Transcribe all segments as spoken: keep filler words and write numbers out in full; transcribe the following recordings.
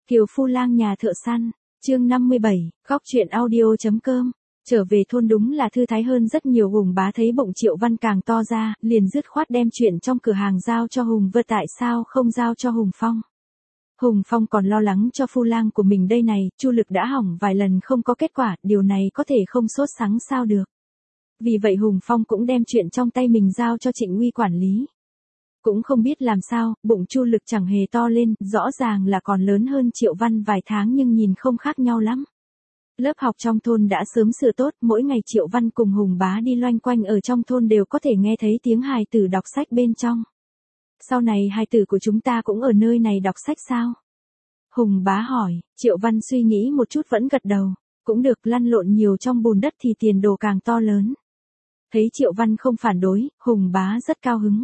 Kiều Phu Lang nhà thợ săn, chương năm mươi bảy, góc truyện audio.com. Trở về thôn đúng là thư thái hơn rất nhiều. Hùng bá thấy bụng Triệu Văn càng to ra, liền dứt khoát đem chuyện trong cửa hàng giao cho Hùng Vân. Tại sao không giao cho Hùng Phong? Hùng Phong còn lo lắng cho Phu Lang của mình đây này, chu lực đã hỏng vài lần không có kết quả, điều này có thể không sốt sắng sao được. Vì vậy Hùng Phong cũng đem chuyện trong tay mình giao cho Trịnh Uy quản lý. Cũng không biết làm sao, bụng chu lực chẳng hề to lên, rõ ràng là còn lớn hơn Triệu Văn vài tháng nhưng nhìn không khác nhau lắm. Lớp học trong thôn đã sớm sửa tốt, mỗi ngày Triệu Văn cùng Hùng bá đi loanh quanh ở trong thôn đều có thể nghe thấy tiếng hài tử đọc sách bên trong. Sau này hài tử của chúng ta cũng ở nơi này đọc sách sao? Hùng bá hỏi. Triệu Văn suy nghĩ một chút vẫn gật đầu. Cũng được, lăn lộn nhiều trong bùn đất thì tiền đồ càng to lớn. Thấy Triệu Văn không phản đối, Hùng bá rất cao hứng.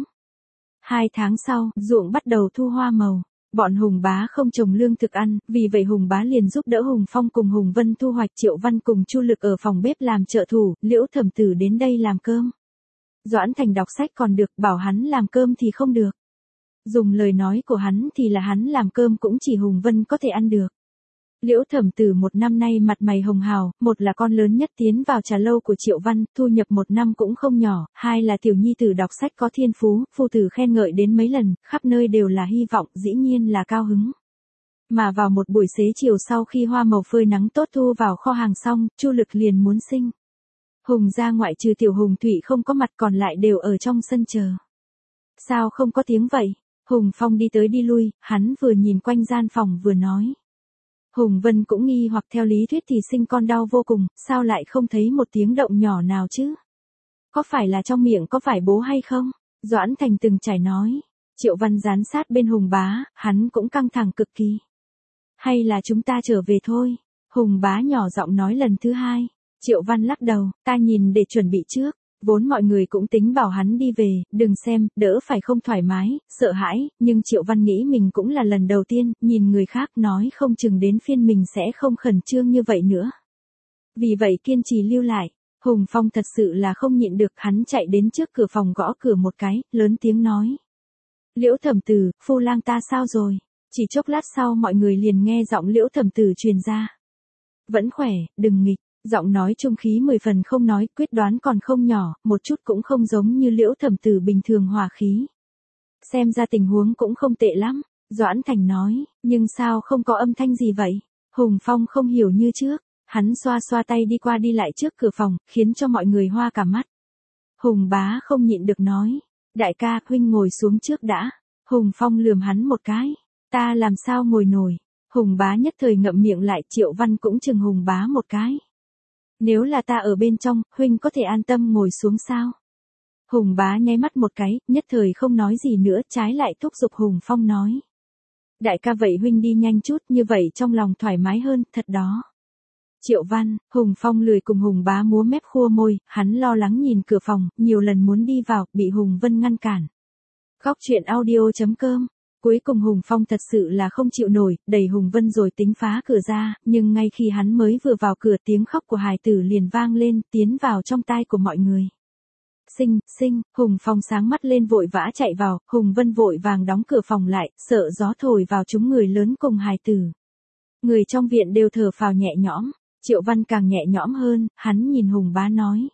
Hai tháng sau, ruộng bắt đầu thu hoa màu. Bọn Hùng bá không trồng lương thực ăn, vì vậy Hùng bá liền giúp đỡ Hùng Phong cùng Hùng Vân thu hoạch. Triệu Văn cùng Chu Lực ở phòng bếp làm trợ thủ, Liễu Thẩm Tử đến đây làm cơm. Doãn Thành đọc sách còn được, bảo hắn làm cơm thì không được. Dùng lời nói của hắn thì là hắn làm cơm cũng chỉ Hùng Vân có thể ăn được. Liễu Thẩm Tử một năm nay mặt mày hồng hào, một là con lớn nhất tiến vào trà lâu của Triệu Văn, thu nhập một năm cũng không nhỏ, hai là tiểu nhi tử đọc sách có thiên phú, phu tử khen ngợi đến mấy lần, khắp nơi đều là hy vọng, dĩ nhiên là cao hứng. Mà vào một buổi xế chiều sau khi hoa màu phơi nắng tốt thu vào kho hàng xong, Chu Lực liền muốn sinh. Hùng gia ngoại trừ tiểu Hùng Thụy không có mặt còn lại đều ở trong sân chờ. Sao không có tiếng vậy? Hùng Phong đi tới đi lui, hắn vừa nhìn quanh gian phòng vừa nói. Hùng Vân cũng nghi hoặc theo lý thuyết thì sinh con đau vô cùng, sao lại không thấy một tiếng động nhỏ nào chứ? Có phải là trong miệng có phải bố hay không? Doãn Thành từng trải nói. Triệu Văn dán sát bên Hùng bá, hắn cũng căng thẳng cực kỳ. Hay là chúng ta trở về thôi? Hùng bá nhỏ giọng nói lần thứ hai. Triệu Văn lắc đầu, ta nhìn để chuẩn bị trước. Vốn mọi người cũng tính bảo hắn đi về, đừng xem, đỡ phải không thoải mái, sợ hãi, nhưng Triệu Văn nghĩ mình cũng là lần đầu tiên, nhìn người khác nói không chừng đến phiên mình sẽ không khẩn trương như vậy nữa. Vì vậy kiên trì lưu lại, Hùng Phong thật sự là không nhịn được, hắn chạy đến trước cửa phòng gõ cửa một cái, lớn tiếng nói. Liễu Thẩm Tử, Phu Lang ta sao rồi? Chỉ chốc lát sau mọi người liền nghe giọng Liễu Thẩm Tử truyền ra. Vẫn khỏe, đừng nghịch. Giọng nói trung khí mười phần không nói, quyết đoán còn không nhỏ, một chút cũng không giống như Liễu Thẩm Tử bình thường hòa khí. Xem ra tình huống cũng không tệ lắm, Doãn Thành nói, nhưng sao không có âm thanh gì vậy? Hùng Phong không hiểu như trước, hắn xoa xoa tay đi qua đi lại trước cửa phòng, khiến cho mọi người hoa cả mắt. Hùng bá không nhịn được nói, đại ca, huynh ngồi xuống trước đã. Hùng Phong lườm hắn một cái, ta làm sao ngồi nổi? Hùng bá nhất thời ngậm miệng lại. Triệu Văn cũng chừng Hùng bá một cái. Nếu là ta ở bên trong, huynh có thể an tâm ngồi xuống sao? Hùng bá nháy mắt một cái, nhất thời không nói gì nữa, trái lại thúc giục Hùng Phong nói. Đại ca vậy huynh đi nhanh chút, như vậy trong lòng thoải mái hơn, thật đó. Triệu Văn, Hùng Phong lười cùng Hùng bá múa mép khua môi, hắn lo lắng nhìn cửa phòng, nhiều lần muốn đi vào, bị Hùng Vân ngăn cản. Góc truyện audio.com. Cuối cùng Hùng Phong thật sự là không chịu nổi, đẩy Hùng Vân rồi tính phá cửa ra, nhưng ngay khi hắn mới vừa vào cửa tiếng khóc của hài tử liền vang lên, tiến vào trong tai của mọi người. Sinh, sinh, Hùng Phong sáng mắt lên vội vã chạy vào, Hùng Vân vội vàng đóng cửa phòng lại, sợ gió thổi vào chúng người lớn cùng hài tử. Người trong viện đều thở phào nhẹ nhõm, Triệu Văn càng nhẹ nhõm hơn, hắn nhìn Hùng bá nói.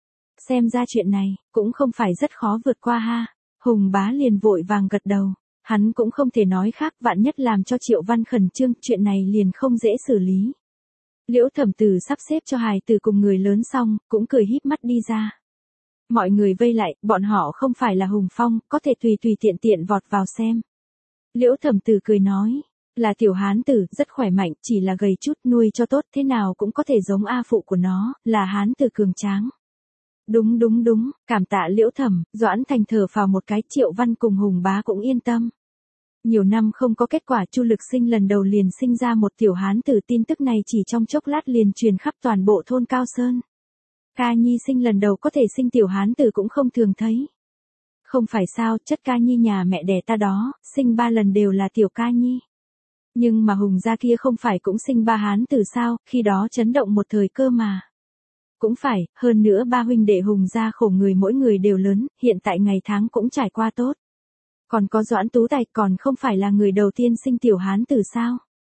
Xem ra chuyện này, cũng không phải rất khó vượt qua ha. Hùng bá liền vội vàng gật đầu. Hắn cũng không thể nói khác, vạn nhất làm cho Triệu Văn khẩn trương, chuyện này liền không dễ xử lý. Liễu Thẩm Tử sắp xếp cho hài tử cùng người lớn xong, cũng cười híp mắt đi ra. Mọi người vây lại, bọn họ không phải là Hùng Phong, có thể tùy tùy tiện tiện vọt vào xem. Liễu Thẩm Tử cười nói, là tiểu hán tử, rất khỏe mạnh, chỉ là gầy chút, nuôi cho tốt thế nào cũng có thể giống A phụ của nó, là hán tử cường tráng. Đúng đúng đúng, cảm tạ Liễu Thẩm. Doãn Thành thở phào một cái. Triệu Văn cùng Hùng bá cũng yên tâm. Nhiều năm không có kết quả, Chu Lực sinh lần đầu liền sinh ra một tiểu hán tử, tin tức này chỉ trong chốc lát liền truyền khắp toàn bộ thôn Cao Sơn. Ca Nhi sinh lần đầu có thể sinh tiểu hán tử cũng không thường thấy. Không phải sao, chất Ca Nhi nhà mẹ đẻ ta đó, sinh ba lần đều là tiểu Ca Nhi. Nhưng mà Hùng gia kia không phải cũng sinh ba hán tử sao, khi đó chấn động một thời cơ mà. Cũng phải, hơn nữa ba huynh đệ Hùng gia khổ người mỗi người đều lớn, hiện tại ngày tháng cũng trải qua tốt. Còn có Doãn Tú Tài, còn không phải là người đầu tiên sinh tiểu hán tử sao?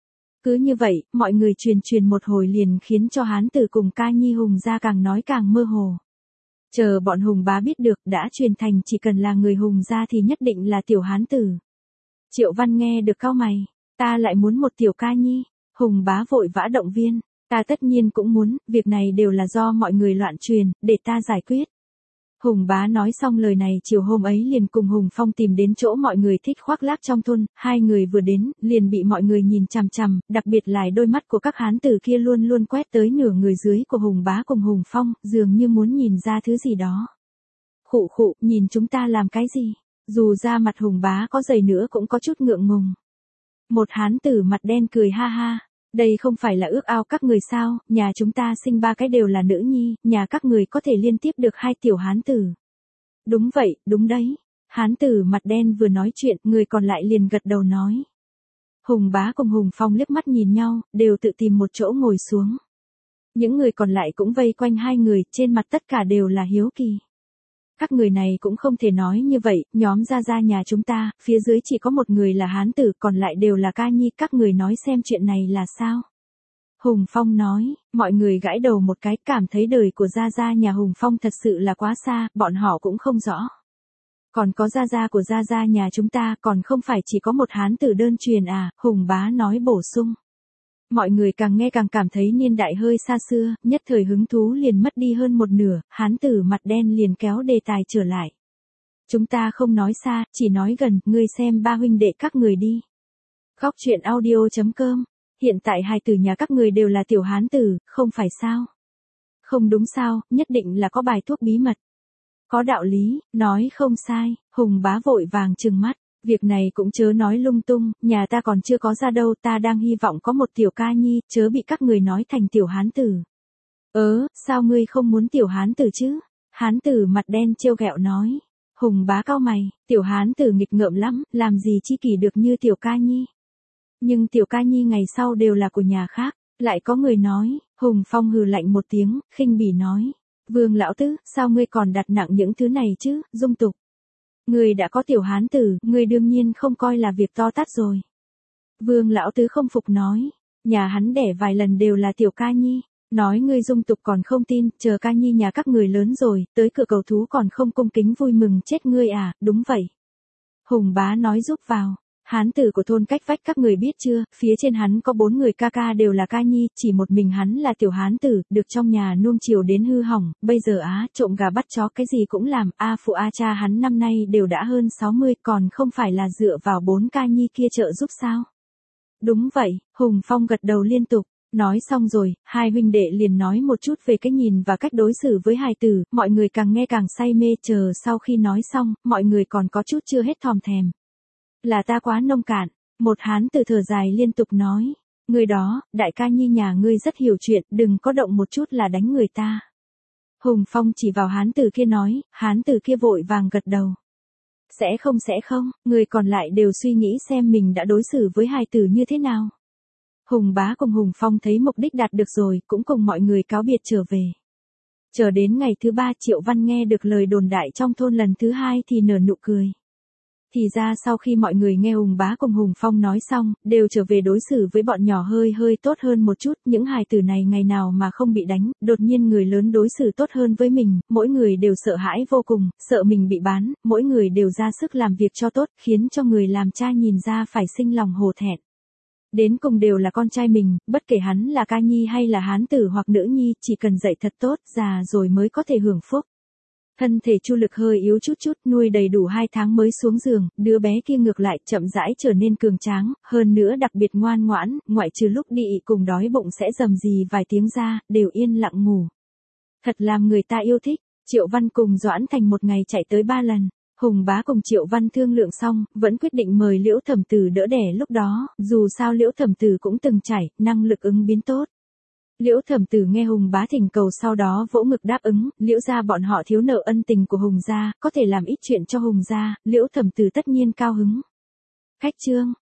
Cứ như vậy, mọi người truyền truyền một hồi liền khiến cho hán tử cùng ca nhi Hùng gia càng nói càng mơ hồ. Chờ bọn Hùng bá biết được đã truyền thành chỉ cần là người Hùng gia thì nhất định là tiểu hán tử. Triệu Văn nghe được cau mày, ta lại muốn một tiểu ca nhi. Hùng bá vội vã động viên, ta tất nhiên cũng muốn, việc này đều là do mọi người loạn truyền, để ta giải quyết. Hùng bá nói xong lời này chiều hôm ấy liền cùng Hùng Phong tìm đến chỗ mọi người thích khoác lác trong thôn, hai người vừa đến, liền bị mọi người nhìn chằm chằm, đặc biệt là đôi mắt của các hán tử kia luôn luôn quét tới nửa người dưới của Hùng bá cùng Hùng Phong, dường như muốn nhìn ra thứ gì đó. Khụ khụ, nhìn chúng ta làm cái gì? Dù ra mặt Hùng bá có dày nữa cũng có chút ngượng ngùng. Một hán tử mặt đen cười ha ha. Đây không phải là ước ao các người sao, nhà chúng ta sinh ba cái đều là nữ nhi, nhà các người có thể liên tiếp được hai tiểu hán tử. Đúng vậy, đúng đấy. Hán tử mặt đen vừa nói chuyện, người còn lại liền gật đầu nói. Hùng bá cùng Hùng Phong liếc mắt nhìn nhau, đều tự tìm một chỗ ngồi xuống. Những người còn lại cũng vây quanh hai người, trên mặt tất cả đều là hiếu kỳ. Các người này cũng không thể nói như vậy, nhóm gia gia nhà chúng ta, phía dưới chỉ có một người là hán tử, còn lại đều là ca nhi, các người nói xem chuyện này là sao? Hùng Phong nói, mọi người gãi đầu một cái, cảm thấy đời của gia gia nhà Hùng Phong thật sự là quá xa, bọn họ cũng không rõ. Còn có gia gia của gia gia nhà chúng ta, còn không phải chỉ có một hán tử đơn truyền à, Hùng bá nói bổ sung. Mọi người càng nghe càng cảm thấy niên đại hơi xa xưa, nhất thời hứng thú liền mất đi hơn một nửa, hán tử mặt đen liền kéo đề tài trở lại. Chúng ta không nói xa, chỉ nói gần, ngươi xem ba huynh đệ các người đi. Góc truyện audio chấm com, hiện tại hai tử nhà các người đều là tiểu hán tử, không phải sao? Không đúng sao, nhất định là có bài thuốc bí mật. Có đạo lý, nói không sai, Hùng bá vội vàng trừng mắt. Việc này cũng chớ nói lung tung, nhà ta còn chưa có ra đâu, ta đang hy vọng có một tiểu ca nhi, chớ bị các người nói thành tiểu hán tử. Ớ, sao ngươi không muốn tiểu hán tử chứ? Hán tử mặt đen trêu ghẹo nói. Hùng bá cau mày, tiểu hán tử nghịch ngợm lắm, làm gì chi kỷ được như tiểu ca nhi. Nhưng tiểu ca nhi ngày sau đều là của nhà khác, lại có người nói, Hùng Phong hừ lạnh một tiếng, khinh bỉ nói. Vương lão tứ, sao ngươi còn đặt nặng những thứ này chứ, dung tục. Người đã có tiểu hán tử, người đương nhiên không coi là việc to tát rồi. Vương lão tứ không phục nói, nhà hắn đẻ vài lần đều là tiểu ca nhi, nói ngươi dung tục còn không tin, chờ ca nhi nhà các người lớn rồi, tới cửa cầu thú còn không cung kính vui mừng chết ngươi à, đúng vậy. Hùng bá nói giúp vào, hán tử của thôn cách vách các người biết chưa, phía trên hắn có bốn người ca ca đều là ca nhi, chỉ một mình hắn là tiểu hán tử, được trong nhà nuông chiều đến hư hỏng, bây giờ á, trộm gà bắt chó cái gì cũng làm, a phụ a cha hắn năm nay đều đã hơn sáu mươi, còn không phải là dựa vào bốn ca nhi kia trợ giúp sao? Đúng vậy, Hùng Phong gật đầu liên tục. Nói xong rồi, hai huynh đệ liền nói một chút về cái nhìn và cách đối xử với hài tử, mọi người càng nghe càng say mê, chờ sau khi nói xong, mọi người còn có chút chưa hết thòm thèm. Là ta quá nông cạn, một hán tử thở dài liên tục nói, người đó, đại ca nhi nhà ngươi rất hiểu chuyện, đừng có động một chút là đánh người ta. Hùng Phong chỉ vào hán tử kia nói, hán tử kia vội vàng gật đầu. Sẽ không sẽ không, người còn lại đều suy nghĩ xem mình đã đối xử với hài tử như thế nào. Hùng bá cùng Hùng Phong thấy mục đích đạt được rồi, cũng cùng mọi người cáo biệt trở về. Chờ đến ngày thứ ba Triệu Văn nghe được lời đồn đại trong thôn lần thứ hai thì nở nụ cười. Thì ra sau khi mọi người nghe Hùng bá cùng Hùng Phong nói xong, đều trở về đối xử với bọn nhỏ hơi hơi tốt hơn một chút, những hài tử này ngày nào mà không bị đánh, đột nhiên người lớn đối xử tốt hơn với mình, mỗi người đều sợ hãi vô cùng, sợ mình bị bán, mỗi người đều ra sức làm việc cho tốt, khiến cho người làm cha nhìn ra phải sinh lòng hổ thẹn. Đến cùng đều là con trai mình, bất kể hắn là ca nhi hay là hán tử hoặc nữ nhi, chỉ cần dạy thật tốt, già rồi mới có thể hưởng phúc. Thân thể Chu Lực hơi yếu chút chút, nuôi đầy đủ hai tháng mới xuống giường, đứa bé kia ngược lại chậm rãi trở nên cường tráng, hơn nữa đặc biệt ngoan ngoãn, ngoại trừ lúc đi cùng đói bụng sẽ rầm rì vài tiếng ra, đều yên lặng ngủ. Thật làm người ta yêu thích. Triệu Văn cùng Doãn Thành một ngày chạy tới ba lần. Hùng bá cùng Triệu Văn thương lượng xong, vẫn quyết định mời Liễu Thẩm Tử đỡ đẻ lúc đó, dù sao Liễu Thẩm Tử cũng từng trải, năng lực ứng biến tốt. Liễu Thẩm Tử nghe Hùng bá thỉnh cầu sau đó vỗ ngực đáp ứng, Liễu gia bọn họ thiếu nợ ân tình của Hùng gia, có thể làm ít chuyện cho Hùng gia, Liễu Thẩm Tử tất nhiên cao hứng. Khách chương